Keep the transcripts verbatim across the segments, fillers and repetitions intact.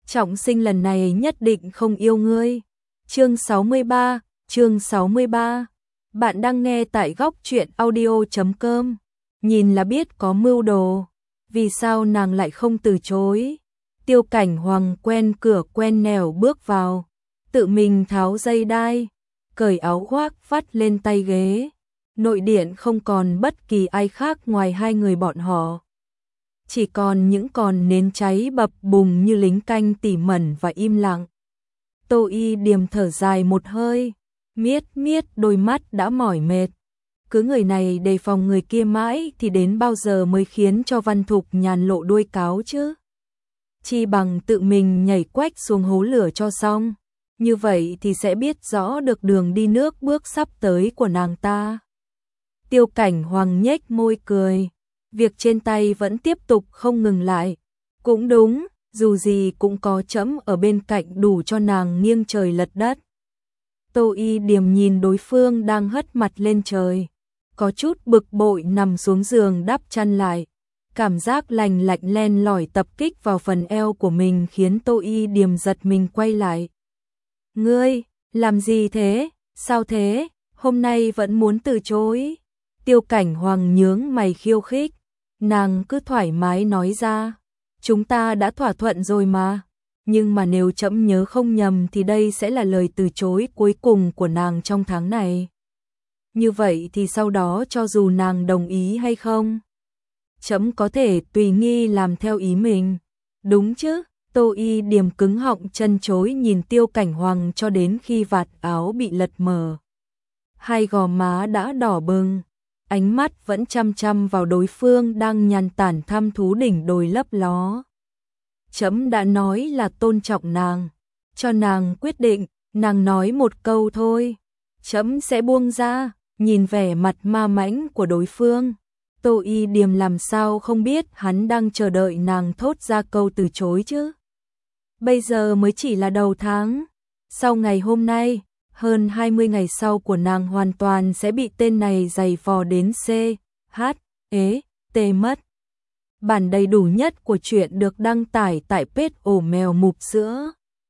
trọng sinh lần này nhất định không yêu ngươi. Chương sáu mươi ba, chương sáu mươi ba. Bạn đang nghe tại góc truyện audio chấm com. Nhìn là biết có mưu đồ. Vì sao nàng lại không từ chối? Tiêu Cảnh Hoàng quen cửa quen nẻo bước vào, tự mình tháo dây đai, cởi áo khoác vắt lên tay ghế. Nội điện không còn bất kỳ ai khác ngoài hai người bọn họ. Chỉ còn những con nến cháy bập bùng như lính canh tỉ mẩn và im lặng. Tô Y Điềm thở dài một hơi, miết miết đôi mắt đã mỏi mệt. Cứ người này đề phòng người kia mãi thì đến bao giờ mới khiến cho Văn Thục Nhàn lộ đuôi cáo chứ? Chi bằng tự mình nhảy quách xuống hố lửa cho xong. Như vậy thì sẽ biết rõ được đường đi nước bước sắp tới của nàng ta. Tiêu Cảnh Hoàng nhếch môi cười. Việc trên tay vẫn tiếp tục không ngừng lại. Cũng đúng, dù gì cũng có trẫm ở bên cạnh đủ cho nàng nghiêng trời lật đất. Tô Y Điềm nhìn đối phương đang hất mặt lên trời, có chút bực bội nằm xuống giường đắp chăn lại. Cảm giác lành lạnh len lỏi tập kích vào phần eo của mình khiến Tô Y Điềm giật mình quay lại. Ngươi, làm gì thế? Sao thế? Hôm nay vẫn muốn từ chối? Tiêu Cảnh Hoàng nhướng mày khiêu khích. Nàng cứ thoải mái nói ra. Chúng ta đã thỏa thuận rồi mà. Nhưng mà nếu trẫm nhớ không nhầm thì đây sẽ là lời từ chối cuối cùng của nàng trong tháng này. Như vậy thì sau đó cho dù nàng đồng ý hay không, trẫm có thể tùy nghi làm theo ý mình. Đúng chứ? Tô Y Điềm cứng họng chân chối nhìn Tiêu Cảnh Hoàng cho đến khi vạt áo bị lật mở. Hai gò má đã đỏ bừng, ánh mắt vẫn chăm chăm vào đối phương đang nhàn tản thăm thú đỉnh đồi lấp ló. Trẫm đã nói là tôn trọng nàng, cho nàng quyết định, nàng nói một câu thôi, trẫm sẽ buông ra. Nhìn vẻ mặt ma mãnh của đối phương, Tô Y Điềm làm sao không biết hắn đang chờ đợi nàng thốt ra câu từ chối chứ. Bây giờ mới chỉ là đầu tháng, sau ngày hôm nay, hơn hai mươi ngày sau của nàng hoàn toàn sẽ bị tên này giày vò đến C, H, E, T mất. Bản đầy đủ nhất của truyện được đăng tải tại page ổ mèo mụp sữa.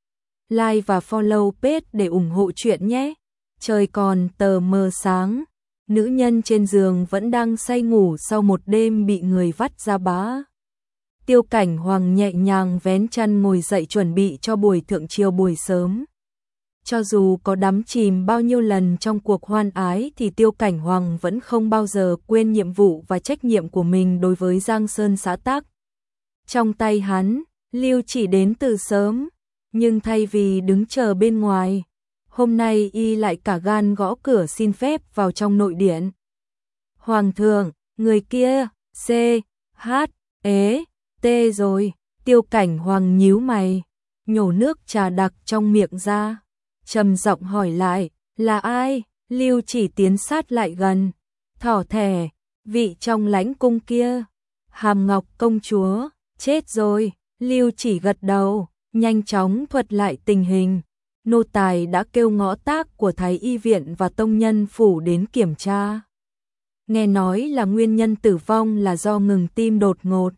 Like và follow page để ủng hộ truyện nhé. Trời còn tờ mờ sáng, nữ nhân trên giường vẫn đang say ngủ sau một đêm bị người vắt ra bá. Tiêu Cảnh Hoàng nhẹ nhàng vén chăn ngồi dậy chuẩn bị cho buổi thượng triều buổi sớm. Cho dù có đắm chìm bao nhiêu lần trong cuộc hoan ái thì Tiêu Cảnh Hoàng vẫn không bao giờ quên nhiệm vụ và trách nhiệm của mình đối với Giang Sơn xã tắc. Trong tay hắn, Lưu Chỉ đến từ sớm, nhưng thay vì đứng chờ bên ngoài, hôm nay y lại cả gan gõ cửa xin phép vào trong nội điện. Hoàng thượng, người kia, C, H, E, T rồi. Tiêu Cảnh Hoàng nhíu mày, nhổ nước trà đặc trong miệng ra, trầm giọng hỏi lại, là ai? Lưu Chỉ tiến sát lại gần, thỏ thẻ, vị trong lãnh cung kia, Hàm Ngọc công chúa, chết rồi. Lưu Chỉ gật đầu, nhanh chóng thuật lại tình hình. Nô tài đã kêu ngõ tác của Thái Y viện và tông nhân phủ đến kiểm tra. Nghe nói là nguyên nhân tử vong là do ngừng tim đột ngột.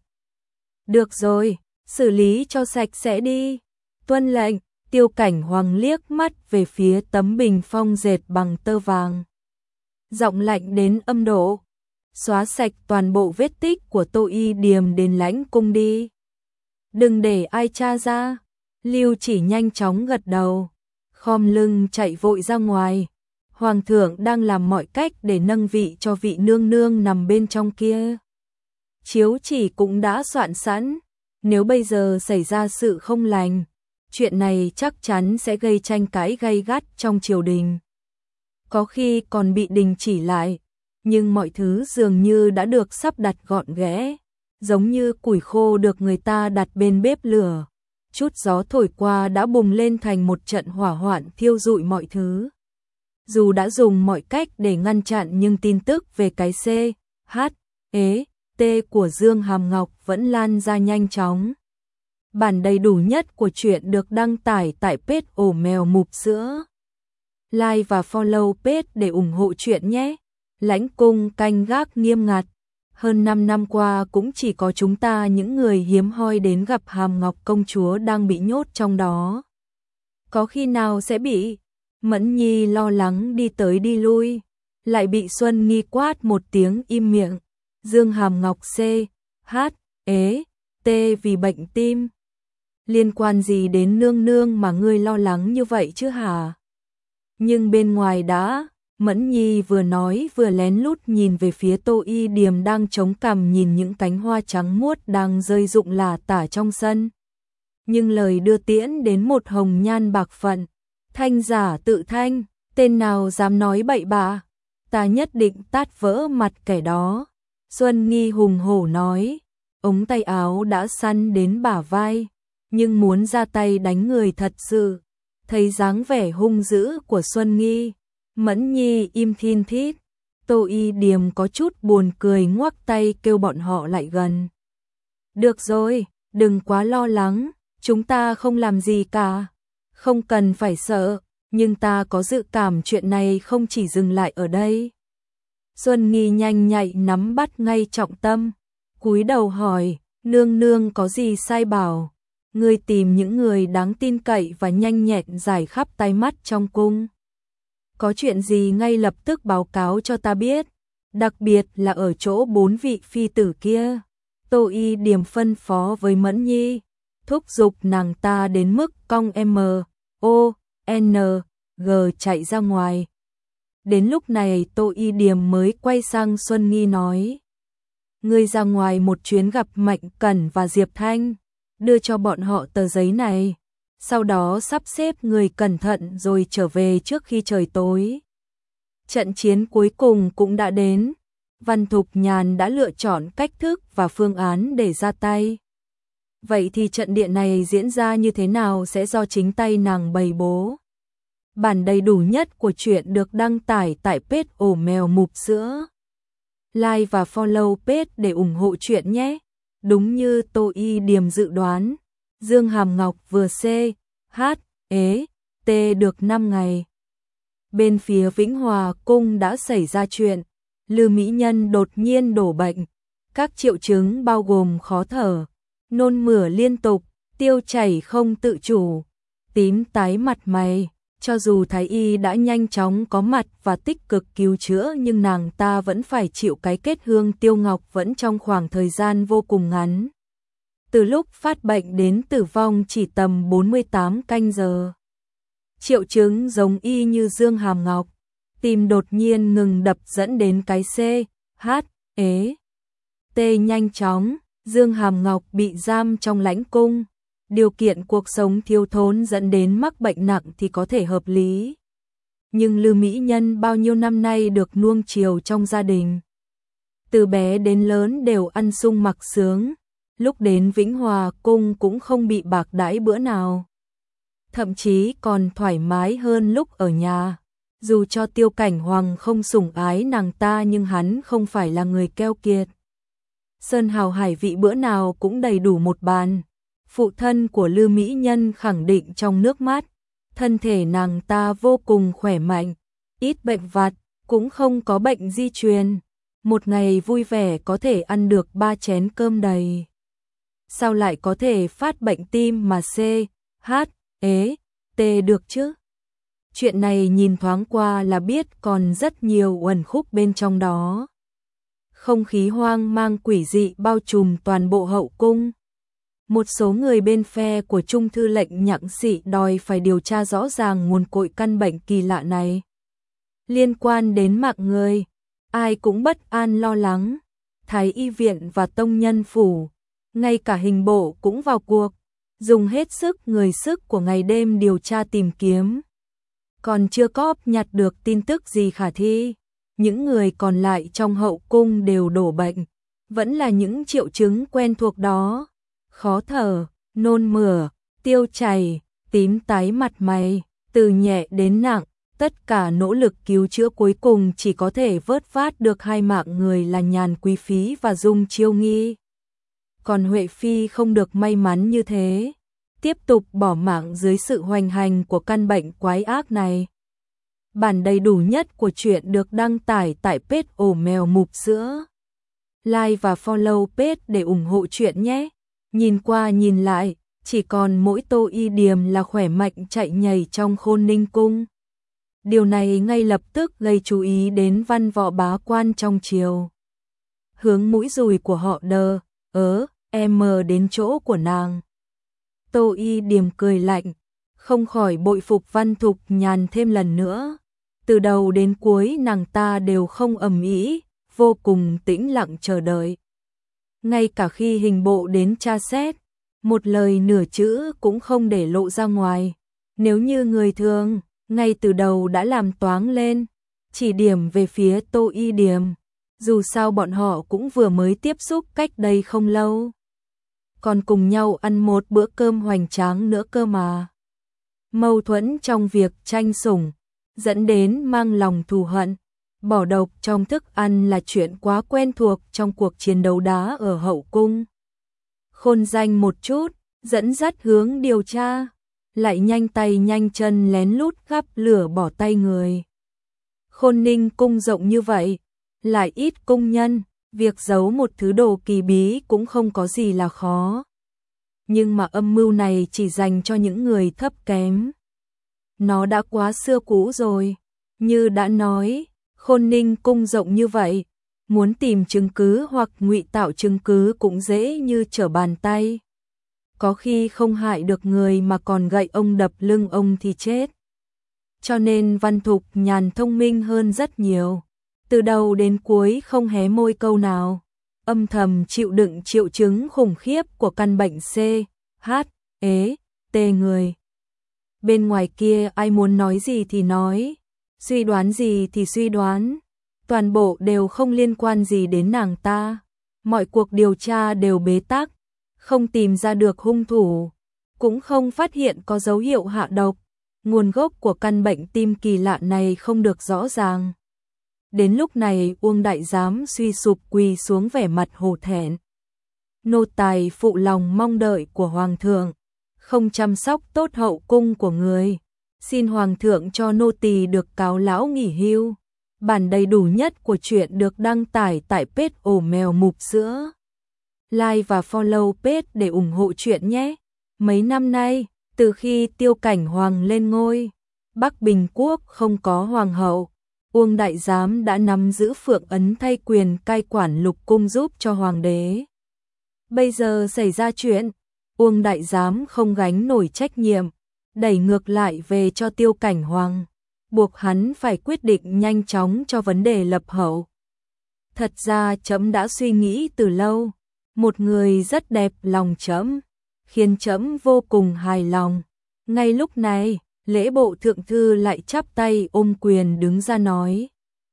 Được rồi, xử lý cho sạch sẽ đi. Tuân lệnh. Tiêu Cảnh Hoàng liếc mắt về phía tấm bình phong dệt bằng tơ vàng. Giọng lạnh đến âm độ. Xóa sạch toàn bộ vết tích của Tô Y Điềm đến lãnh cung đi. Đừng để ai tra ra. Lưu Chỉ nhanh chóng gật đầu, khom lưng chạy vội ra ngoài. Hoàng thượng đang làm mọi cách để nâng vị cho vị nương nương nằm bên trong kia. Chiếu chỉ cũng đã soạn sẵn, nếu bây giờ xảy ra sự không lành, chuyện này chắc chắn sẽ gây tranh cãi gay gắt trong triều đình. Có khi còn bị đình chỉ lại, nhưng mọi thứ dường như đã được sắp đặt gọn ghẽ, giống như củi khô được người ta đặt bên bếp lửa. Chút gió thổi qua đã bùng lên thành một trận hỏa hoạn thiêu rụi mọi thứ. Dù đã dùng mọi cách để ngăn chặn nhưng tin tức về cái C, H, E, T của Dương Hàm Ngọc vẫn lan ra nhanh chóng. Bản đầy đủ nhất của truyện được đăng tải tại page ổ mèo mụp sữa. Like và follow page để ủng hộ truyện nhé. Lãnh cung canh gác nghiêm ngặt. Hơn năm năm qua cũng chỉ có chúng ta những người hiếm hoi đến gặp Hàm Ngọc công chúa đang bị nhốt trong đó. Có khi nào sẽ bị? Mẫn Nhi lo lắng đi tới đi lui, lại bị Xuân Nghi quát một tiếng im miệng. Dương Hàm Ngọc C, H, ế, T vì bệnh tim. Liên quan gì đến nương nương mà ngươi lo lắng như vậy chứ hả? Nhưng bên ngoài đã, Mẫn Nhi vừa nói vừa lén lút nhìn về phía Tô Y Điềm đang chống cằm nhìn những cánh hoa trắng muốt đang rơi rụng lả tả trong sân. Nhưng lời đưa tiễn đến một hồng nhan bạc phận, thanh giả tự thanh, tên nào dám nói bậy bạ, ta nhất định tát vỡ mặt kẻ đó. Xuân Nghi hùng hổ nói, ống tay áo đã săn đến bả vai, nhưng muốn ra tay đánh người thật sự. Thấy dáng vẻ hung dữ của Xuân Nghi, Mẫn Nhi im thin thít. Tô Y Điềm có chút buồn cười ngoắc tay kêu bọn họ lại gần. Được rồi, đừng quá lo lắng, chúng ta không làm gì cả. Không cần phải sợ, nhưng ta có dự cảm chuyện này không chỉ dừng lại ở đây. Xuân Nghi nhanh nhạy nắm bắt ngay trọng tâm, cúi đầu hỏi, nương nương có gì sai bảo? Ngươi tìm những người đáng tin cậy và nhanh nhẹn giải khắp tai mắt trong cung. Có chuyện gì ngay lập tức báo cáo cho ta biết, đặc biệt là ở chỗ bốn vị phi tử kia. Tô Y Điềm phân phó với Mẫn Nhi, thúc giục nàng ta đến mức cong M, O, N, G chạy ra ngoài. Đến lúc này Tô Y Điềm mới quay sang Xuân Nghi nói, ngươi ra ngoài một chuyến gặp Mạnh Cẩn và Diệp Thanh, đưa cho bọn họ tờ giấy này, sau đó sắp xếp người cẩn thận rồi trở về trước khi trời tối. Trận chiến cuối cùng cũng đã đến, Văn Thục Nhàn đã lựa chọn cách thức và phương án để ra tay. Vậy thì trận điện này diễn ra như thế nào sẽ do chính tay nàng bày bố. Bản đầy đủ nhất của truyện được đăng tải tại page ổ mèo mụp sữa. Like và follow page để ủng hộ truyện nhé. Đúng như Tô Y Điềm dự đoán, Dương Hàm Ngọc vừa C, H, ế, T được năm ngày. Bên phía Vĩnh Hòa cung đã xảy ra chuyện, Lư mỹ nhân đột nhiên đổ bệnh. Các triệu chứng bao gồm khó thở, nôn mửa liên tục, tiêu chảy không tự chủ, tím tái mặt mày. Cho dù Thái Y đã nhanh chóng có mặt và tích cực cứu chữa nhưng nàng ta vẫn phải chịu cái kết Hương Tiêu Ngọc vẫn trong khoảng thời gian vô cùng ngắn. Từ lúc phát bệnh đến tử vong chỉ tầm bốn mươi tám canh giờ. Triệu chứng giống y như Dương Hàm Ngọc, tim đột nhiên ngừng đập dẫn đến cái C, H, ế, T nhanh chóng, Dương Hàm Ngọc bị giam trong lãnh cung. Điều kiện cuộc sống thiếu thốn dẫn đến mắc bệnh nặng thì có thể hợp lý. Nhưng Lư mỹ nhân bao nhiêu năm nay được nuông chiều trong gia đình. Từ bé đến lớn đều ăn sung mặc sướng, lúc đến Vĩnh Hòa cung cũng không bị bạc đãi bữa nào. Thậm chí còn thoải mái hơn lúc ở nhà. Dù cho Tiêu Cảnh Hoàng không sủng ái nàng ta nhưng hắn không phải là người keo kiệt. Sơn hào hải vị bữa nào cũng đầy đủ một bàn. Phụ thân của Lư mỹ nhân khẳng định trong nước mắt, thân thể nàng ta vô cùng khỏe mạnh, ít bệnh vặt, cũng không có bệnh di truyền. Một ngày vui vẻ có thể ăn được ba chén cơm đầy. Sao lại có thể phát bệnh tim mà C, H, ế, T được chứ? Chuyện này nhìn thoáng qua là biết còn rất nhiều uẩn khúc bên trong đó. Không khí hoang mang quỷ dị bao trùm toàn bộ hậu cung. Một số người bên phe của Trung thư lệnh Nhặng Sĩ đòi phải điều tra rõ ràng nguồn cội căn bệnh kỳ lạ này. Liên quan đến mạng người, ai cũng bất an lo lắng. Thái y viện và tông nhân phủ, ngay cả hình bộ cũng vào cuộc, dùng hết sức người sức của ngày đêm điều tra tìm kiếm. Còn chưa có nhặt được tin tức gì khả thi, những người còn lại trong hậu cung đều đổ bệnh, vẫn là những triệu chứng quen thuộc đó. Khó thở, nôn mửa, tiêu chảy, tím tái mặt mày, từ nhẹ đến nặng, tất cả nỗ lực cứu chữa cuối cùng chỉ có thể vớt vát được hai mạng người là Nhàn Quý Phi và Dung Chiêu Nghi. Còn Huệ Phi không được may mắn như thế, tiếp tục bỏ mạng dưới sự hoành hành của căn bệnh quái ác này. Bản đầy đủ nhất của truyện được đăng tải tại page ổ mèo mụp sữa. like và follow page để ủng hộ chuyện nhé. Nhìn qua nhìn lại, chỉ còn mỗi Tô Y Điềm là khỏe mạnh chạy nhảy trong Khôn Ninh cung. Điều này ngay lập tức gây chú ý đến văn võ bá quan trong triều. Hướng mũi dùi của họ đờ, ớ, em mờ đến chỗ của nàng. Tô Y Điềm cười lạnh, không khỏi bội phục Văn Thục Nhàn thêm lần nữa. Từ đầu đến cuối nàng ta đều không ầm ĩ, vô cùng tĩnh lặng chờ đợi. Ngay cả khi hình bộ đến tra xét, một lời nửa chữ cũng không để lộ ra ngoài. Nếu như người thường, ngay từ đầu đã làm toáng lên, chỉ điểm về phía Tô Y Điềm. Dù sao bọn họ cũng vừa mới tiếp xúc cách đây không lâu. Còn cùng nhau ăn một bữa cơm hoành tráng nữa cơ mà. Mâu thuẫn trong việc tranh sủng, dẫn đến mang lòng thù hận, bỏ độc trong thức ăn là chuyện quá quen thuộc trong cuộc chiến đấu đá ở hậu cung. Khôn danh một chút, dẫn dắt hướng điều tra, lại nhanh tay nhanh chân lén lút gắp lửa bỏ tay người. Khôn Ninh cung rộng như vậy, lại ít cung nhân, việc giấu một thứ đồ kỳ bí cũng không có gì là khó. Nhưng mà âm mưu này chỉ dành cho những người thấp kém. Nó đã quá xưa cũ rồi, như đã nói, Khôn Ninh cung rộng như vậy, muốn tìm chứng cứ hoặc ngụy tạo chứng cứ cũng dễ như trở bàn tay. Có khi không hại được người mà còn gậy ông đập lưng ông thì chết. Cho nên Văn Thục Nhàn thông minh hơn rất nhiều. Từ đầu đến cuối không hé môi câu nào, âm thầm chịu đựng triệu chứng khủng khiếp của căn bệnh C, H, ế, T người. Bên ngoài kia ai muốn nói gì thì nói, suy đoán gì thì suy đoán, toàn bộ đều không liên quan gì đến nàng ta. Mọi cuộc điều tra đều bế tắc, không tìm ra được hung thủ, cũng không phát hiện có dấu hiệu hạ độc. Nguồn gốc của căn bệnh tim kỳ lạ này không được rõ ràng. Đến lúc này Uông Đại Giám suy sụp quỳ xuống vẻ mặt hổ thẹn. Nô tài phụ lòng mong đợi của Hoàng thượng, không chăm sóc tốt hậu cung của người. Xin Hoàng thượng cho nô tỳ được cáo lão nghỉ hưu. Bản đầy đủ nhất của chuyện được đăng tải tại page ổ mèo mụp sữa. Like và follow page để ủng hộ chuyện nhé. Mấy năm nay, từ khi Tiêu Cảnh Hoàng lên ngôi, Bắc Bình Quốc không có hoàng hậu, Uông Đại Giám đã nắm giữ phượng ấn thay quyền cai quản lục cung giúp cho hoàng đế. Bây giờ xảy ra chuyện, Uông Đại Giám không gánh nổi trách nhiệm, đẩy ngược lại về cho Tiêu Cảnh Hoàng, buộc hắn phải quyết định nhanh chóng cho vấn đề lập hậu. Thật ra trẫm đã suy nghĩ từ lâu, một người rất đẹp lòng trẫm, khiến trẫm vô cùng hài lòng. Ngay lúc này, Lễ bộ thượng thư lại chắp tay ôm quyền đứng ra nói.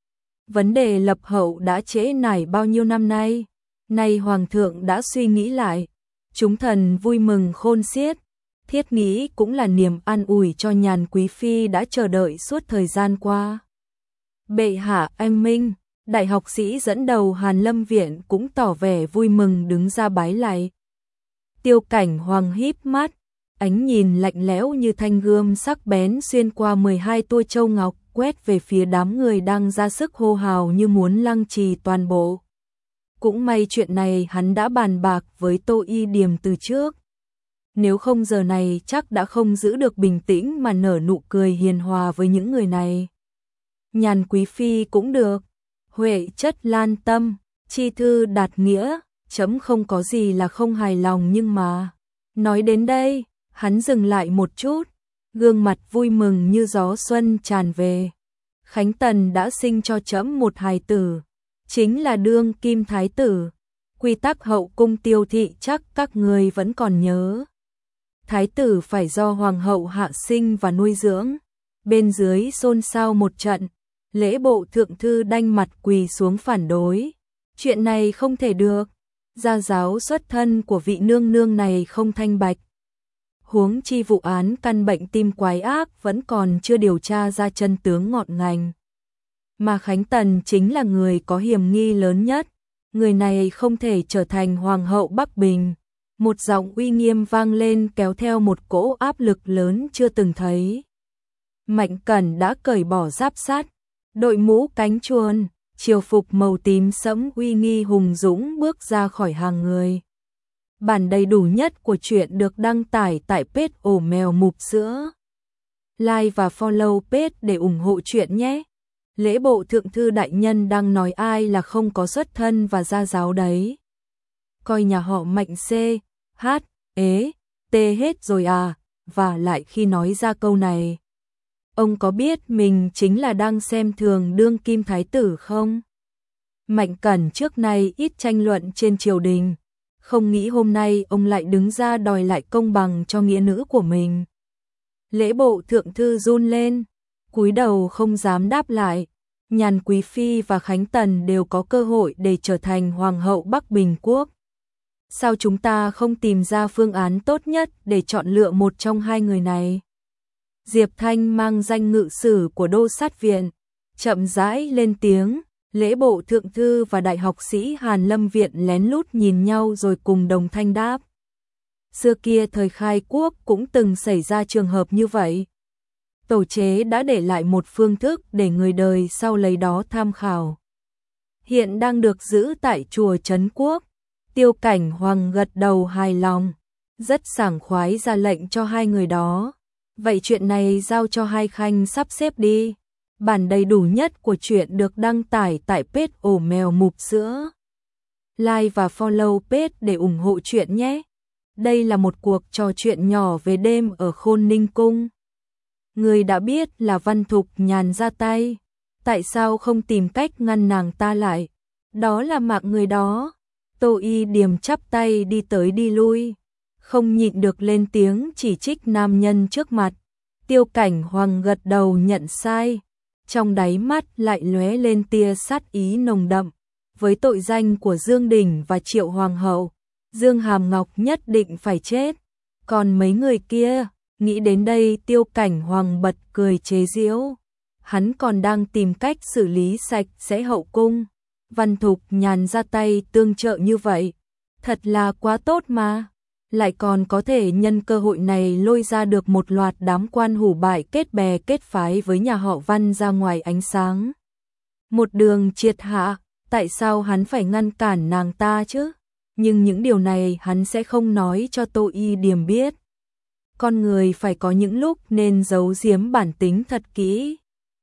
Vấn đề lập hậu đã trễ nải bao nhiêu năm nay, nay Hoàng thượng đã suy nghĩ lại, chúng thần vui mừng khôn xiết, thiết nghĩ cũng là niềm an ủi cho Nhàn Quý Phi đã chờ đợi suốt thời gian qua. Bệ hạ anh minh, đại học sĩ dẫn đầu Hàn Lâm Viện cũng tỏ vẻ vui mừng đứng ra bái lạy. Tiêu Cảnh Hoàng híp mắt, ánh nhìn lạnh lẽo như thanh gươm sắc bén xuyên qua mười hai tua châu ngọc, quét về phía đám người đang ra sức hô hào như muốn lăng trì toàn bộ. Cũng may chuyện này hắn đã bàn bạc với Tô Y Điềm từ trước. Nếu không giờ này chắc đã không giữ được bình tĩnh mà nở nụ cười hiền hòa với những người này. Nhàn Quý Phi cũng được, Huệ chất lan tâm, chi thư đạt nghĩa, chấm không có gì là không hài lòng nhưng mà. Nói đến đây, hắn dừng lại một chút, gương mặt vui mừng như gió xuân tràn về. Khánh Tần đã sinh cho trẫm một hài tử, chính là đương kim thái tử. Quy tắc hậu cung Tiêu thị chắc các người vẫn còn nhớ. Thái tử phải do hoàng hậu hạ sinh và nuôi dưỡng. Bên dưới xôn xao một trận, lễ bộ thượng thư đanh mặt quỳ xuống phản đối. Chuyện này không thể được, gia giáo xuất thân của vị nương nương này không thanh bạch. Huống chi vụ án căn bệnh tim quái ác vẫn còn chưa điều tra ra chân tướng ngọn ngành. Mà Khánh Tần chính là người có hiểm nghi lớn nhất, người này không thể trở thành hoàng hậu Bắc Bình. Một giọng uy nghiêm vang lên kéo theo một cỗ áp lực lớn chưa từng thấy. Mạnh Cẩn đã cởi bỏ giáp sắt, đội mũ cánh chuồn, triều phục màu tím sẫm uy nghi hùng dũng bước ra khỏi hàng người. Bản đầy đủ nhất của truyện được đăng tải tại page ổ mèo mụp sữa. Like và follow page để ủng hộ truyện nhé. Lễ bộ thượng thư đại nhân đang nói ai là không có xuất thân và gia giáo đấy. Coi nhà họ Mạnh C, H, ế, T hết rồi à, và lại khi nói ra câu này. Ông có biết mình chính là đang xem thường đương kim thái tử không? Mạnh Cẩn trước nay ít tranh luận trên triều đình. Không nghĩ hôm nay ông lại đứng ra đòi lại công bằng cho nghĩa nữ của mình. Lễ bộ thượng thư run lên, cúi đầu không dám đáp lại. Nhàn Quý Phi và Khánh Tần đều có cơ hội để trở thành Hoàng hậu Bắc Bình Quốc. Sao chúng ta không tìm ra phương án tốt nhất để chọn lựa một trong hai người này? Diệp Thanh mang danh ngự sử của Đô Sát Viện, chậm rãi lên tiếng. Lễ bộ thượng thư và đại học sĩ Hàn Lâm Viện lén lút nhìn nhau rồi cùng đồng thanh đáp. Xưa kia thời khai quốc cũng từng xảy ra trường hợp như vậy. Tổ chế đã để lại một phương thức để người đời sau lấy đó tham khảo. Hiện đang được giữ tại chùa Trấn Quốc. Tiêu Cảnh Hoàng gật đầu hài lòng, rất sảng khoái ra lệnh cho hai người đó. Vậy chuyện này giao cho hai khanh sắp xếp đi. Bản đầy đủ nhất của truyện được đăng tải tại page ổ mèo mụp sữa. Like và follow page để ủng hộ truyện nhé. Đây là một cuộc trò chuyện nhỏ về đêm ở Khôn Ninh Cung. Người đã biết là Văn Thục Nhàn ra tay, tại sao không tìm cách ngăn nàng ta lại? Đó là mạng người đó. Tô Y Điềm chắp tay đi tới đi lui, không nhịn được lên tiếng chỉ trích nam nhân trước mặt. Tiêu Cảnh Hoàng gật đầu nhận sai, trong đáy mắt lại lóe lên tia sát ý nồng đậm. Với tội danh của Dương Đình và Triệu Hoàng hậu, Dương Hàm Ngọc nhất định phải chết. Còn mấy người kia, nghĩ đến đây Tiêu Cảnh Hoàng bật cười chế giễu. Hắn còn đang tìm cách xử lý sạch sẽ hậu cung. Văn Thục Nhàn ra tay tương trợ như vậy, thật là quá tốt mà. Lại còn có thể nhân cơ hội này lôi ra được một loạt đám quan hủ bại kết bè kết phái với nhà họ Văn ra ngoài ánh sáng. Một đường triệt hạ, tại sao hắn phải ngăn cản nàng ta chứ? Nhưng những điều này hắn sẽ không nói cho Tô Y Điềm biết. Con người phải có những lúc nên giấu giếm bản tính thật kỹ.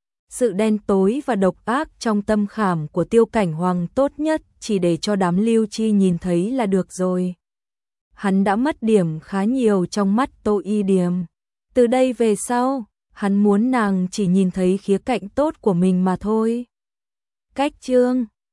Sự đen tối và độc ác trong tâm khảm của Tiêu Cảnh Hoàng tốt nhất chỉ để cho đám Lưu Chi nhìn thấy là được rồi. Hắn đã mất điểm khá nhiều trong mắt Tô Y Điềm. Từ đây về sau, hắn muốn nàng chỉ nhìn thấy khía cạnh tốt của mình mà thôi. Cách chương